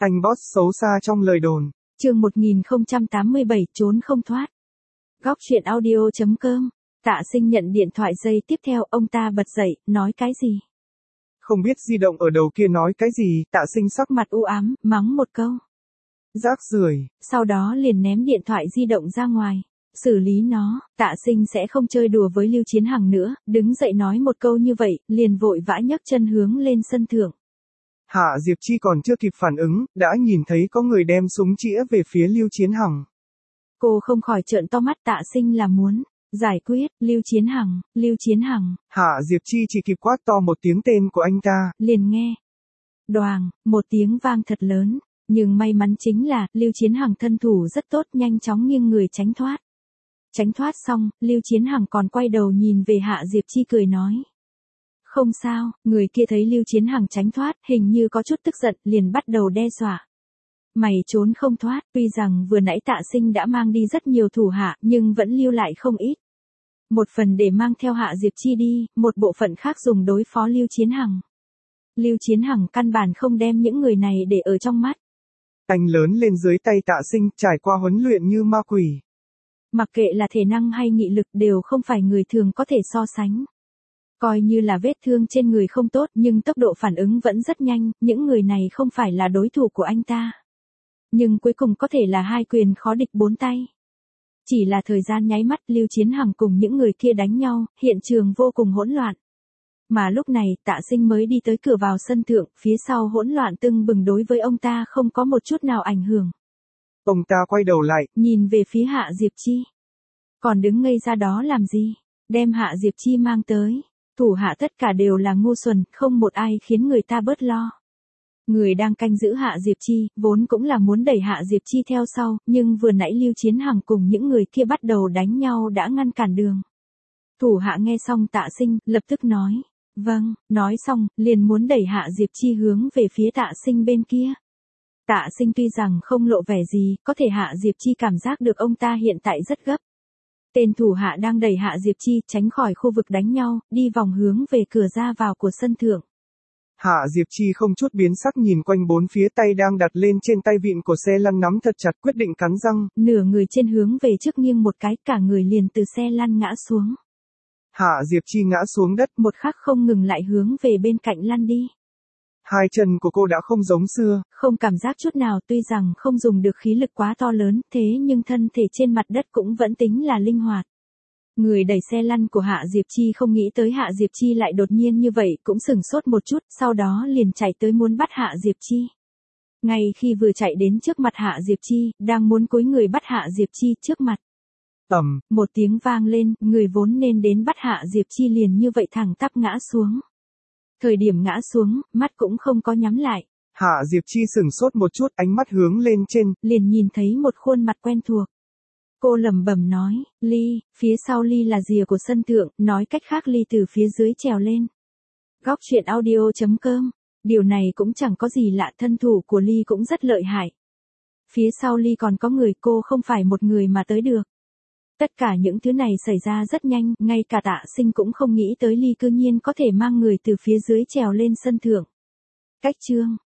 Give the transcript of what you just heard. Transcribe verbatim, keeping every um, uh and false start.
Anh boss xấu xa trong lời đồn. Chương một nghìn không trăm tám mươi bảy trốn không thoát. Góc truyện audio chấm com. Tạ Sinh nhận điện thoại giây tiếp theo, ông ta bật dậy, nói cái gì? Không biết di động ở đầu kia nói cái gì, Tạ Sinh sắc Mặt u ám, mắng một câu. Rác rưởi. Sau đó liền ném điện thoại di động ra ngoài. Xử lý nó, Tạ Sinh sẽ không chơi đùa với Lưu Chiến Hằng nữa, đứng dậy nói một câu như vậy, liền vội vã nhấc chân hướng lên sân thượng. Hạ Diệp Chi còn chưa kịp phản ứng, đã nhìn thấy có người đem súng chĩa về phía Lưu Chiến Hằng. Cô không khỏi trợn to mắt. Tạ Sinh là muốn giải quyết Lưu Chiến Hằng, Lưu Chiến Hằng. Hạ Diệp Chi chỉ kịp quát to một tiếng tên của anh ta. Liền nghe. Đoàng, một tiếng vang thật lớn, nhưng may mắn chính là, Lưu Chiến Hằng thân thủ rất tốt, nhanh chóng nghiêng người tránh thoát. Tránh thoát xong, Lưu Chiến Hằng còn quay đầu nhìn về Hạ Diệp Chi cười nói. Không sao, người kia thấy Lưu Chiến Hằng tránh thoát, hình như có chút tức giận, liền bắt đầu đe dọa. Mày trốn không thoát, tuy rằng vừa nãy Tạ Sinh đã mang đi rất nhiều thủ hạ, nhưng vẫn lưu lại không ít. Một phần để mang theo Hạ Diệp Chi đi, một bộ phận khác dùng đối phó Lưu Chiến Hằng. Lưu Chiến Hằng căn bản không đem những người này để ở trong mắt. Anh lớn lên dưới tay Tạ Sinh, trải qua huấn luyện như ma quỷ. Mặc kệ là thể năng hay nghị lực đều không phải người thường có thể so sánh. Coi như là vết thương trên người không tốt nhưng tốc độ phản ứng vẫn rất nhanh, những người này không phải là đối thủ của anh ta. Nhưng cuối cùng có thể là hai quyền khó địch bốn tay. Chỉ là thời gian nháy mắt, Lưu Chiến Hằng cùng những người kia đánh nhau, hiện trường vô cùng hỗn loạn. Mà lúc này, Tạ Sinh mới đi tới cửa vào sân thượng, phía sau hỗn loạn tưng bừng đối với ông ta không có một chút nào ảnh hưởng. Ông ta quay đầu lại, nhìn về phía Hạ Diệp Chi. Còn đứng ngây ra đó làm gì? Đem Hạ Diệp Chi mang tới. Thủ hạ tất cả đều là ngu xuẩn, không một ai khiến người ta bớt lo. Người đang canh giữ Hạ Diệp Chi, vốn cũng là muốn đẩy Hạ Diệp Chi theo sau, nhưng vừa nãy Lưu Chiến Hằng cùng những người kia bắt đầu đánh nhau đã ngăn cản đường. Thủ hạ nghe xong Tạ Sinh, lập tức nói. Vâng, nói xong, liền muốn đẩy Hạ Diệp Chi hướng về phía Tạ Sinh bên kia. Tạ Sinh tuy rằng không lộ vẻ gì, có thể Hạ Diệp Chi cảm giác được ông ta hiện tại rất gấp. Tên thủ hạ đang đẩy Hạ Diệp Chi tránh khỏi khu vực đánh nhau, đi vòng hướng về cửa ra vào của sân thượng. Hạ Diệp Chi không chút biến sắc nhìn quanh bốn phía, tay đang đặt lên trên tay vịn của xe lăn nắm thật chặt, quyết định cắn răng. Nửa người trên hướng về trước nghiêng một cái, cả người liền từ xe lăn ngã xuống. Hạ Diệp Chi ngã xuống đất, một khắc không ngừng lại hướng về bên cạnh lăn đi. Hai chân của cô đã không giống xưa. Không cảm giác chút nào, tuy rằng không dùng được khí lực quá to lớn, thế nhưng thân thể trên mặt đất cũng vẫn tính là linh hoạt. Người đẩy xe lăn của Hạ Diệp Chi không nghĩ tới Hạ Diệp Chi lại đột nhiên như vậy, cũng sửng sốt một chút, sau đó liền chạy tới muốn bắt Hạ Diệp Chi. Ngay khi vừa chạy đến trước mặt Hạ Diệp Chi, đang muốn cúi người bắt Hạ Diệp Chi trước mặt. Ầm, một tiếng vang lên, người vốn nên đến bắt Hạ Diệp Chi liền như vậy thẳng tắp ngã xuống. Thời điểm ngã xuống, mắt cũng không có nhắm lại. Hạ Diệp Chi sửng sốt một chút, ánh mắt hướng lên trên, liền nhìn thấy một khuôn mặt quen thuộc. Cô lẩm bẩm nói, Ly, phía sau Ly là rìa của sân thượng, nói cách khác Ly từ phía dưới trèo lên. Góc truyện audio chấm com. Điều này cũng chẳng có gì lạ, thân thủ của Ly cũng rất lợi hại. Phía sau Ly còn có người, cô không phải một người mà tới được. Tất cả những thứ này xảy ra rất nhanh, ngay cả Tạ Sinh cũng không nghĩ tới Ly cư nhiên có thể mang người từ phía dưới trèo lên sân thượng. Cách chương